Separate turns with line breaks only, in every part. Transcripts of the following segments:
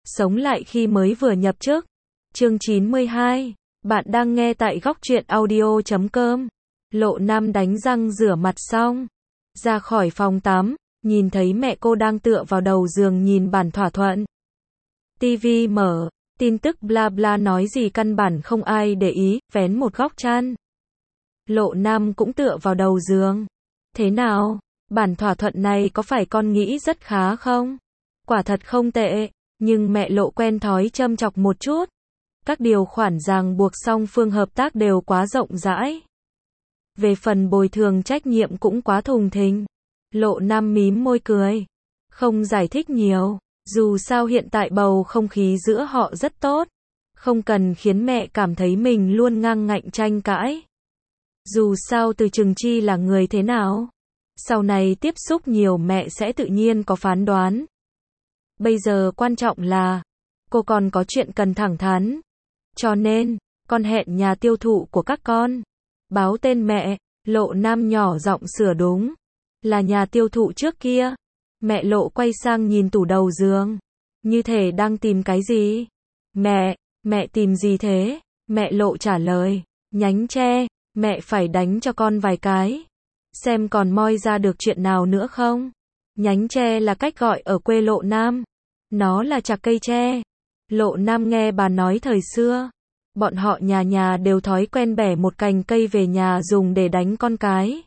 Sống lại khi mới vừa nhập chức. Chương 92. Bạn đang nghe tại góc truyện audio.com. Lộ Nam đánh răng rửa mặt xong, ra khỏi phòng tắm, nhìn thấy mẹ cô đang tựa vào đầu giường nhìn bản thỏa thuận. TV mở, tin tức bla bla nói gì căn bản không ai để ý, vén một góc chăn. Lộ Nam cũng tựa vào đầu giường. Thế nào? Bản thỏa thuận này có phải con nghĩ rất khá không? Quả thật không tệ, nhưng mẹ Lộ quen thói châm chọc một chút. Các điều khoản ràng buộc song phương hợp tác đều quá rộng rãi. Về phần bồi thường trách nhiệm cũng quá thùng thình. Lộ Nam mím môi cười, không giải thích nhiều, dù sao hiện tại bầu không khí giữa họ rất tốt, không cần khiến mẹ cảm thấy mình luôn ngang ngạnh tranh cãi. Dù sao Từ Chừng Chi là người thế nào, sau này tiếp xúc nhiều mẹ sẽ tự nhiên có phán đoán. Bây giờ quan trọng là, cô còn có chuyện cần thẳng thắn. Cho nên, con hẹn nhà tiêu thụ của các con. Báo tên mẹ, Lộ Nam nhỏ giọng sửa đúng. Là nhà tiêu thụ trước kia. Mẹ Lộ quay sang nhìn tủ đầu giường. Như thể đang tìm cái gì? Mẹ tìm gì thế? Mẹ Lộ trả lời. Nhánh tre, mẹ phải đánh cho con vài cái. Xem còn moi ra được chuyện nào nữa không? Nhánh tre là cách gọi ở quê Lộ Nam. Nó là chạc cây tre. Lộ Nam nghe bà nói thời xưa, bọn họ nhà nhà đều thói quen bẻ một cành cây về nhà dùng để đánh con cái.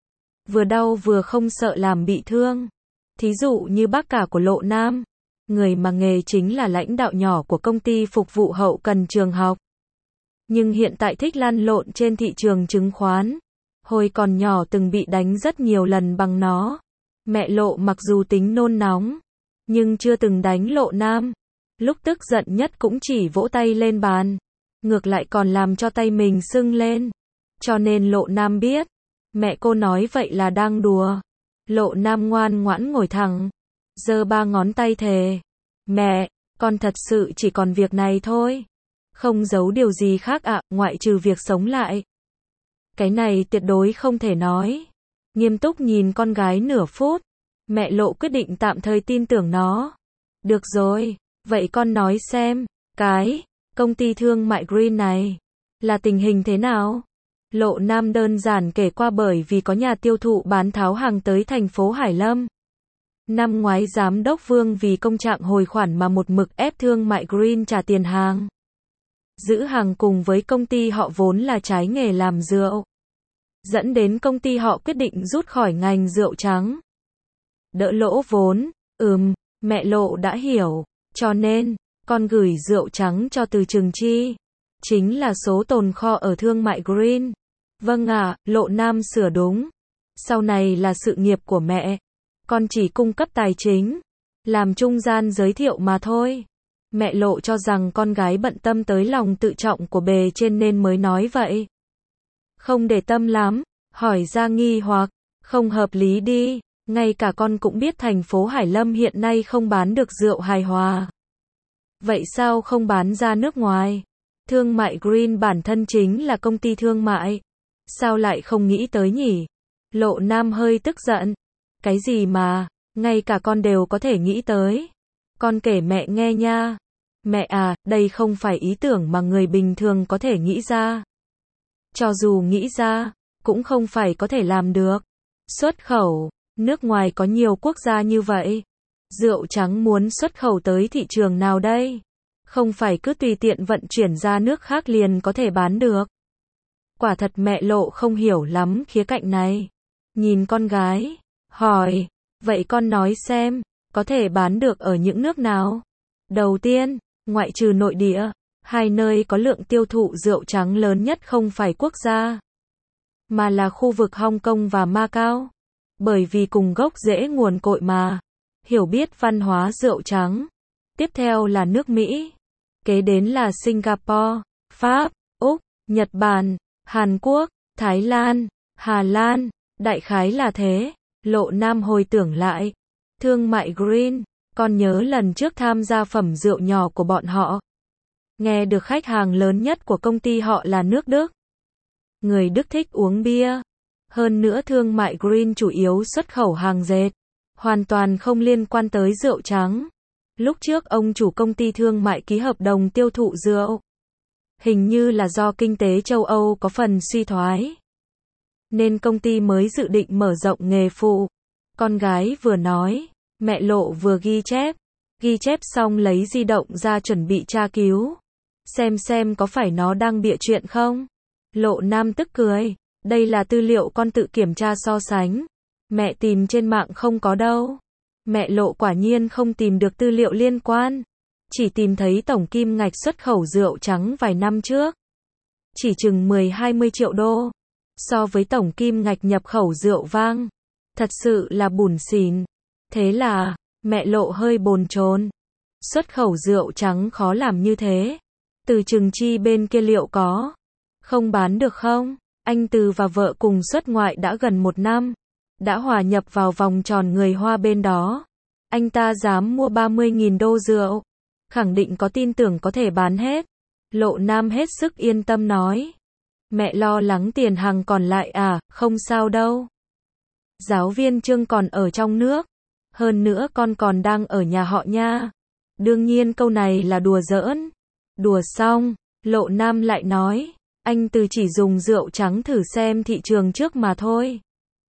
Vừa đau vừa không sợ làm bị thương. Thí dụ như bác cả của Lộ Nam, người mà nghề chính là lãnh đạo nhỏ của công ty phục vụ hậu cần trường học. Nhưng hiện tại thích lăn lộn trên thị trường chứng khoán. Hồi còn nhỏ từng bị đánh rất nhiều lần bằng nó. Mẹ Lộ mặc dù tính nôn nóng, nhưng chưa từng đánh Lộ Nam. Lúc tức giận nhất cũng chỉ vỗ tay lên bàn, ngược lại còn làm cho tay mình sưng lên. Cho nên Lộ Nam biết, mẹ cô nói vậy là đang đùa. Lộ Nam ngoan ngoãn ngồi thẳng, giơ 3 ngón tay thề. Mẹ, con thật sự chỉ còn việc này thôi. Không giấu điều gì khác ạ, ngoại trừ việc sống lại. Cái này tuyệt đối không thể nói. Nghiêm túc nhìn con gái nửa phút, mẹ Lộ quyết định tạm thời tin tưởng nó. Được rồi. Vậy con nói xem, công ty thương mại Green này, là tình hình thế nào? Lộ Nam đơn giản kể qua bởi vì có nhà tiêu thụ bán tháo hàng tới thành phố Hải Lâm. Năm ngoái giám đốc Vương vì công trạng hồi khoản mà một mực ép thương mại Green trả tiền hàng. Giữ hàng cùng với công ty họ vốn là trái nghề làm rượu. Dẫn đến công ty họ quyết định rút khỏi ngành rượu trắng. Đỡ lỗ vốn, mẹ Lộ đã hiểu. Cho nên, con gửi rượu trắng cho Từ Chừng Chi. Chính là số tồn kho ở thương mại Green. Vâng ạ, Lộ Nam sửa đúng. Sau này là sự nghiệp của mẹ. Con chỉ cung cấp tài chính, làm trung gian giới thiệu mà thôi. Mẹ Lộ cho rằng con gái bận tâm tới lòng tự trọng của bề trên nên mới nói vậy. Không để tâm lắm, hỏi ra nghi hoặc, không hợp lý đi. Ngay cả con cũng biết thành phố Hải Lâm hiện nay không bán được rượu hài hòa. Vậy sao không bán ra nước ngoài? Thương mại Green bản thân chính là công ty thương mại. Sao lại không nghĩ tới nhỉ? Lộ Nam hơi tức giận. Cái gì mà, ngay cả con đều có thể nghĩ tới. Con kể mẹ nghe nha. Mẹ à, đây không phải ý tưởng mà người bình thường có thể nghĩ ra. Cho dù nghĩ ra, cũng không phải có thể làm được. Xuất khẩu. Nước ngoài có nhiều quốc gia như vậy. Rượu trắng muốn xuất khẩu tới thị trường nào đây? Không phải cứ tùy tiện vận chuyển ra nước khác liền có thể bán được. Quả thật mẹ Lộ không hiểu lắm khía cạnh này. Nhìn con gái, hỏi, vậy con nói xem, có thể bán được ở những nước nào? Đầu tiên, ngoại trừ nội địa, 2 nơi có lượng tiêu thụ rượu trắng lớn nhất không phải quốc gia, mà là khu vực Hong Kong và Macau. Bởi vì cùng gốc rễ nguồn cội mà. Hiểu biết văn hóa rượu trắng. Tiếp theo là nước Mỹ. Kế đến là Singapore, Pháp, Úc, Nhật Bản, Hàn Quốc, Thái Lan, Hà Lan. Đại khái là thế. Lộ Nam hồi tưởng lại. Thương mại Green. Con nhớ lần trước tham gia phẩm rượu nhỏ của bọn họ. Nghe được khách hàng lớn nhất của công ty họ là nước Đức. Người Đức thích uống bia. Hơn nữa thương mại Green chủ yếu xuất khẩu hàng dệt, hoàn toàn không liên quan tới rượu trắng. Lúc trước ông chủ công ty thương mại ký hợp đồng tiêu thụ rượu. Hình như là do kinh tế châu Âu có phần suy thoái, nên công ty mới dự định mở rộng nghề phụ. Con gái vừa nói, mẹ Lộ vừa ghi chép. Ghi chép xong lấy di động ra chuẩn bị tra cứu. Xem có phải nó đang bịa chuyện không? Lộ Nam tức cười. Đây là tư liệu con tự kiểm tra so sánh. Mẹ tìm trên mạng không có đâu. Mẹ Lộ quả nhiên không tìm được tư liệu liên quan. Chỉ tìm thấy tổng kim ngạch xuất khẩu rượu trắng vài năm trước. Chỉ chừng 10-20 triệu đô. So với tổng kim ngạch nhập khẩu rượu vang. Thật sự là bủn xỉn. Thế là, mẹ Lộ hơi bồn chồn. Xuất khẩu rượu trắng khó làm như thế. Từ Trừng Chi bên kia liệu có không bán được không? Anh Từ và vợ cùng xuất ngoại đã gần 1 năm. Đã hòa nhập vào vòng tròn người Hoa bên đó. Anh ta dám mua 30.000 đô rượu. Khẳng định có tin tưởng có thể bán hết. Lộ Nam hết sức yên tâm nói. Mẹ lo lắng tiền hàng còn lại à? Không sao đâu. Giáo viên Trương còn ở trong nước. Hơn nữa con còn đang ở nhà họ nha. Đương nhiên câu này là đùa giỡn. Đùa xong, Lộ Nam lại nói. Anh Từ chỉ dùng rượu trắng thử xem thị trường trước mà thôi.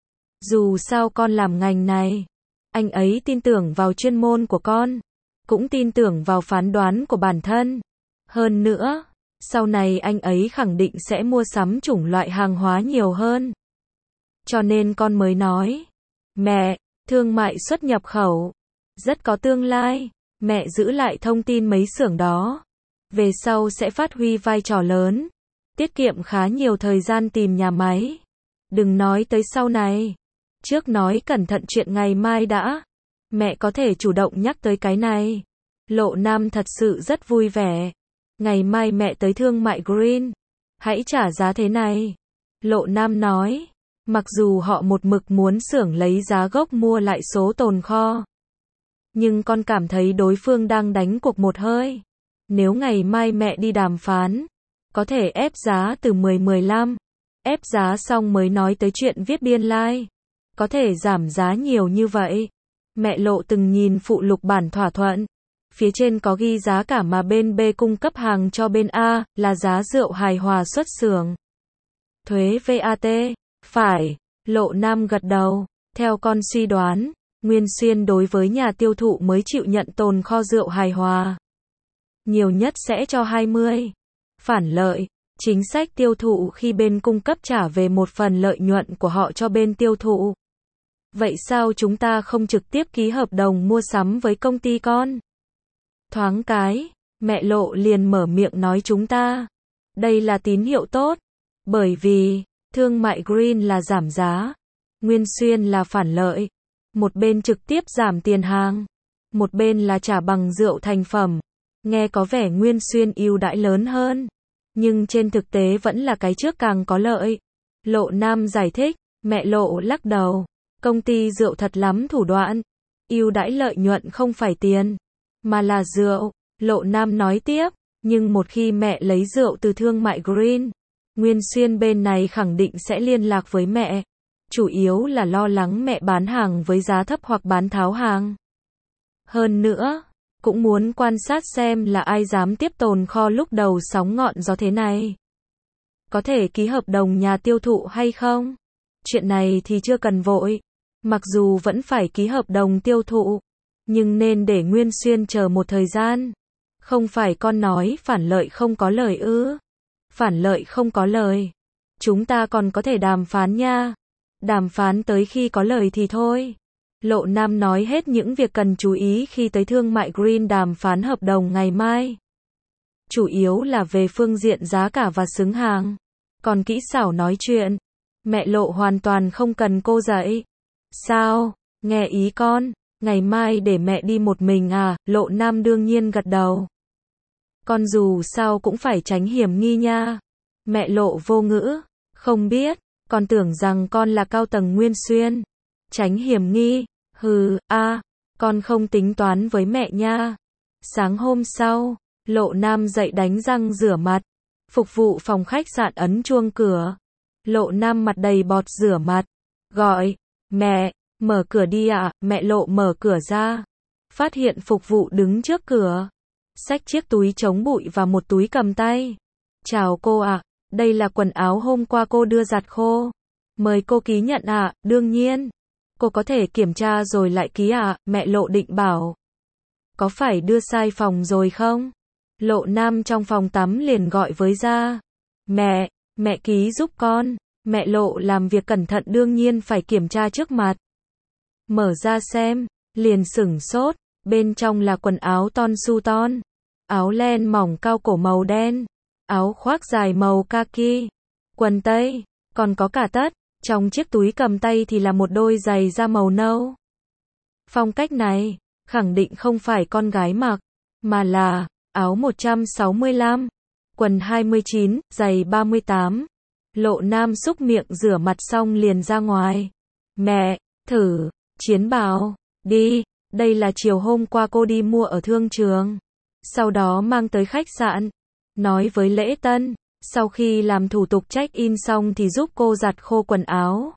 Dù sao con làm ngành này. Anh ấy tin tưởng vào chuyên môn của con. Cũng tin tưởng vào phán đoán của bản thân. Hơn nữa, sau này anh ấy khẳng định sẽ mua sắm chủng loại hàng hóa nhiều hơn. Cho nên con mới nói. Mẹ, thương mại xuất nhập khẩu. Rất có tương lai. Mẹ giữ lại thông tin mấy xưởng đó. Về sau sẽ phát huy vai trò lớn. Tiết kiệm khá nhiều thời gian tìm nhà máy. Đừng nói tới sau này. Trước nói cẩn thận chuyện ngày mai đã. Mẹ có thể chủ động nhắc tới cái này. Lộ Nam thật sự rất vui vẻ. Ngày mai mẹ tới thương mại Green. Hãy trả giá thế này. Lộ Nam nói. Mặc dù họ một mực muốn xưởng lấy giá gốc mua lại số tồn kho. Nhưng con cảm thấy đối phương đang đánh cuộc một hơi. Nếu ngày mai mẹ đi đàm phán, có thể ép giá từ 10-15. Ép giá xong mới nói tới chuyện viết biên lai. Có thể giảm giá nhiều như vậy. Mẹ Lộ từng nhìn phụ lục bản thỏa thuận. Phía trên có ghi giá cả mà bên B cung cấp hàng cho bên A, là giá rượu hài hòa xuất xưởng. Thuế VAT. Phải. Lộ Nam gật đầu. Theo con suy đoán, Nguyên Xuyên đối với nhà tiêu thụ mới chịu nhận tồn kho rượu hài hòa. Nhiều nhất sẽ cho 20. Phản lợi. Chính sách tiêu thụ khi bên cung cấp trả về một phần lợi nhuận của họ cho bên tiêu thụ. Vậy sao chúng ta không trực tiếp ký hợp đồng mua sắm với công ty con? Thoáng cái, mẹ Lộ liền mở miệng nói chúng ta. Đây là tín hiệu tốt. Bởi vì, thương mại Green là giảm giá. Nguyên Xuyên là phản lợi. Một bên trực tiếp giảm tiền hàng. Một bên là trả bằng rượu thành phẩm. Nghe có vẻ Nguyên Xuyên ưu đãi lớn hơn. Nhưng trên thực tế vẫn là cái trước càng có lợi. Lộ Nam giải thích. Mẹ Lộ lắc đầu. Công ty rượu thật lắm thủ đoạn. Ưu đãi lợi nhuận không phải tiền, mà là rượu. Lộ Nam nói tiếp. Nhưng một khi mẹ lấy rượu từ thương mại Green, Nguyên Xuyên bên này khẳng định sẽ liên lạc với mẹ. Chủ yếu là lo lắng mẹ bán hàng với giá thấp hoặc bán tháo hàng. Hơn nữa, cũng muốn quan sát xem là ai dám tiếp tồn kho lúc đầu sóng ngọn gió thế này. Có thể ký hợp đồng nhà tiêu thụ hay không? Chuyện này thì chưa cần vội. Mặc dù vẫn phải ký hợp đồng tiêu thụ, nhưng nên để Nguyên Xuyên chờ một thời gian. Không phải con nói phản lợi không có lời ư? Phản lợi không có lời. Chúng ta còn có thể đàm phán nha. Đàm phán tới khi có lời thì thôi. Lộ Nam nói hết những việc cần chú ý khi tới thương mại Green đàm phán hợp đồng ngày mai. Chủ yếu là về phương diện giá cả và xứng hàng. Còn kỹ xảo nói chuyện, mẹ Lộ hoàn toàn không cần cô dạy. Sao? Nghe ý con, ngày mai để mẹ đi một mình à? Lộ Nam đương nhiên gật đầu. Con dù sao cũng phải tránh hiểm nghi nha. Mẹ Lộ vô ngữ. Không biết, con tưởng rằng con là cao tầng Nguyên Xuyên. Tránh hiểm nghi. Hừ, con không tính toán với mẹ nha. Sáng hôm sau, Lộ Nam dậy đánh răng rửa mặt. Phục vụ phòng khách sạn ấn chuông cửa. Lộ Nam mặt đầy bọt rửa mặt. Gọi, mẹ, mở cửa đi ạ. Mẹ Lộ mở cửa ra. phát hiện phục vụ đứng trước cửa, xách chiếc túi chống bụi và một túi cầm tay. Chào cô ạ, đây là quần áo hôm qua cô đưa giặt khô. Mời cô ký nhận ạ, đương nhiên. Cô có thể kiểm tra rồi lại ký ạ, mẹ Lộ định bảo. Có phải đưa sai phòng rồi không? Lộ Nam trong phòng tắm liền gọi với Gia. Mẹ ký giúp con. Mẹ Lộ làm việc cẩn thận đương nhiên phải kiểm tra trước mặt. Mở ra xem, liền sửng sốt, bên trong là quần áo ton su ton, áo len mỏng cao cổ màu đen, áo khoác dài màu kaki, quần tây, còn có cả tất, trong chiếc túi cầm tay thì là một đôi giày da màu nâu. Phong cách này, khẳng định không phải con gái mặc, mà là áo 165, quần 29, giày 38. Lộ Nam xúc miệng rửa mặt xong liền ra ngoài. Mẹ, thử, Chiến bảo, đi, đây là chiều hôm qua cô đi mua ở thương trường. Sau đó mang tới khách sạn. Nói với Lễ Tân, sau khi làm thủ tục check-in xong thì giúp cô giặt khô quần áo.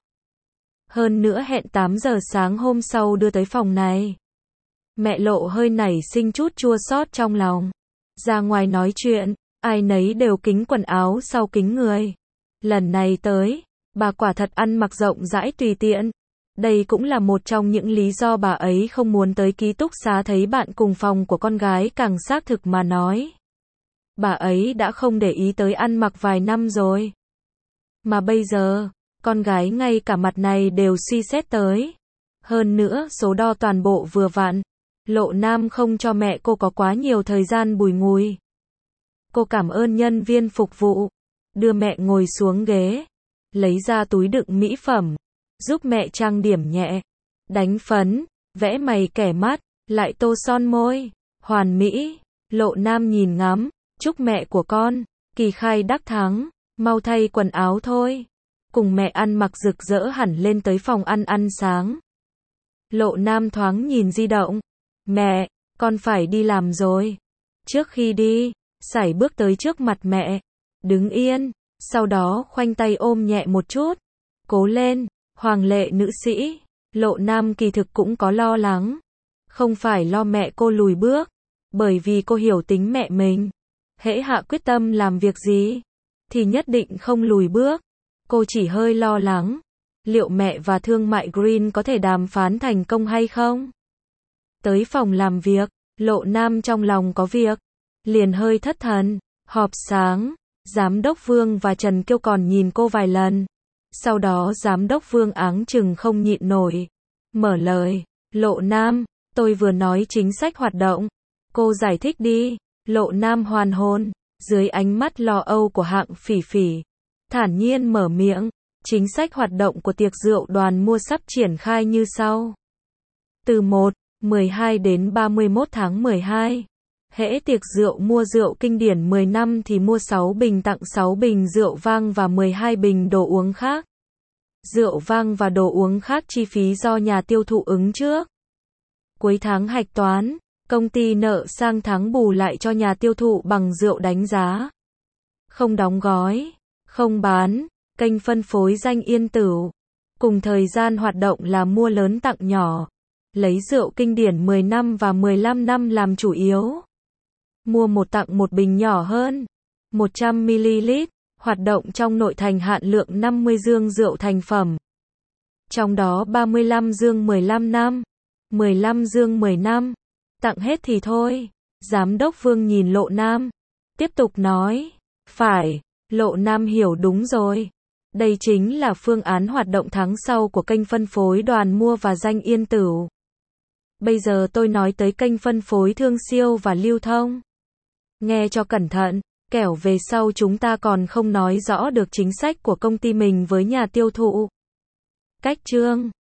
Hơn nữa hẹn 8 giờ sáng hôm sau đưa tới phòng này. Mẹ Lộ hơi nảy sinh chút chua xót trong lòng. Ra ngoài nói chuyện, ai nấy đều kính quần áo sau kính người. Lần này tới, bà quả thật ăn mặc rộng rãi tùy tiện. Đây cũng là một trong những lý do bà ấy không muốn tới ký túc xá thấy bạn cùng phòng của con gái càng xác thực mà nói. Bà ấy đã không để ý tới ăn mặc vài năm rồi. Mà bây giờ, con gái ngay cả mặt này đều suy xét tới. Hơn nữa số đo toàn bộ vừa vặn. Lộ Nam không cho mẹ cô có quá nhiều thời gian bùi ngùi. Cô cảm ơn nhân viên phục vụ. Đưa mẹ ngồi xuống ghế. Lấy ra túi đựng mỹ phẩm. Giúp mẹ trang điểm nhẹ. Đánh phấn, vẽ mày kẻ mắt, lại tô son môi. Hoàn mỹ. Lộ Nam nhìn ngắm. Chúc mẹ của con, kỳ khai đắc thắng. Mau thay quần áo thôi. Cùng mẹ ăn mặc rực rỡ hẳn lên tới phòng ăn sáng. Lộ Nam thoáng nhìn di động. Mẹ, con phải đi làm rồi. Trước khi đi, sải bước tới trước mặt mẹ. Đứng yên, sau đó khoanh tay ôm nhẹ một chút. Cố lên, hoàng lệ nữ sĩ. Lộ Nam kỳ thực cũng có lo lắng. Không phải lo mẹ cô lùi bước, bởi vì cô hiểu tính mẹ mình. Hễ hạ quyết tâm làm việc gì, thì nhất định không lùi bước. Cô chỉ hơi lo lắng. Liệu mẹ và thương mại Green có thể đàm phán thành công hay không? Tới phòng làm việc, Lộ Nam trong lòng có việc. Liền hơi thất thần. Họp sáng, Giám đốc Vương và Trần Kiêu còn nhìn cô vài lần. Sau đó Giám đốc Vương áng chừng không nhịn nổi. Mở lời, Lộ Nam, tôi vừa nói chính sách hoạt động. Cô giải thích đi. Lộ Nam hoàn hồn, dưới ánh mắt lo âu của Hạng Phỉ Phỉ. Thản nhiên mở miệng, chính sách hoạt động của tiệc rượu đoàn mua sắp triển khai như sau. Từ 1/12 đến 31 tháng 12. Hễ tiệc rượu mua rượu kinh điển 10 năm thì mua 6 bình tặng 6 bình rượu vang và 12 bình đồ uống khác. Rượu vang và đồ uống khác chi phí do nhà tiêu thụ ứng trước. Cuối tháng hạch toán, công ty nợ sang tháng bù lại cho nhà tiêu thụ bằng rượu đánh giá. Không đóng gói, không bán, kênh phân phối Danh Yên Tửu. Cùng thời gian hoạt động là mua lớn tặng nhỏ. Lấy rượu kinh điển 10 năm và 15 năm làm chủ yếu. Mua một tặng một bình nhỏ hơn, 100ml, hoạt động trong nội thành hạn lượng 50 dương rượu thành phẩm. Trong đó 35 dương 15 năm, 15 dương 10 năm. Tặng hết thì thôi. Giám đốc Vương nhìn Lộ Nam. Tiếp tục nói. Phải, Lộ Nam hiểu đúng rồi. Đây chính là phương án hoạt động tháng sau của kênh phân phối Đoàn Mua và Danh Yên Tửu. Bây giờ tôi nói tới kênh phân phối Thương Siêu và Lưu Thông. Nghe cho cẩn thận, kẻo về sau chúng ta còn không nói rõ được chính sách của công ty mình với nhà tiêu thụ. Cách chương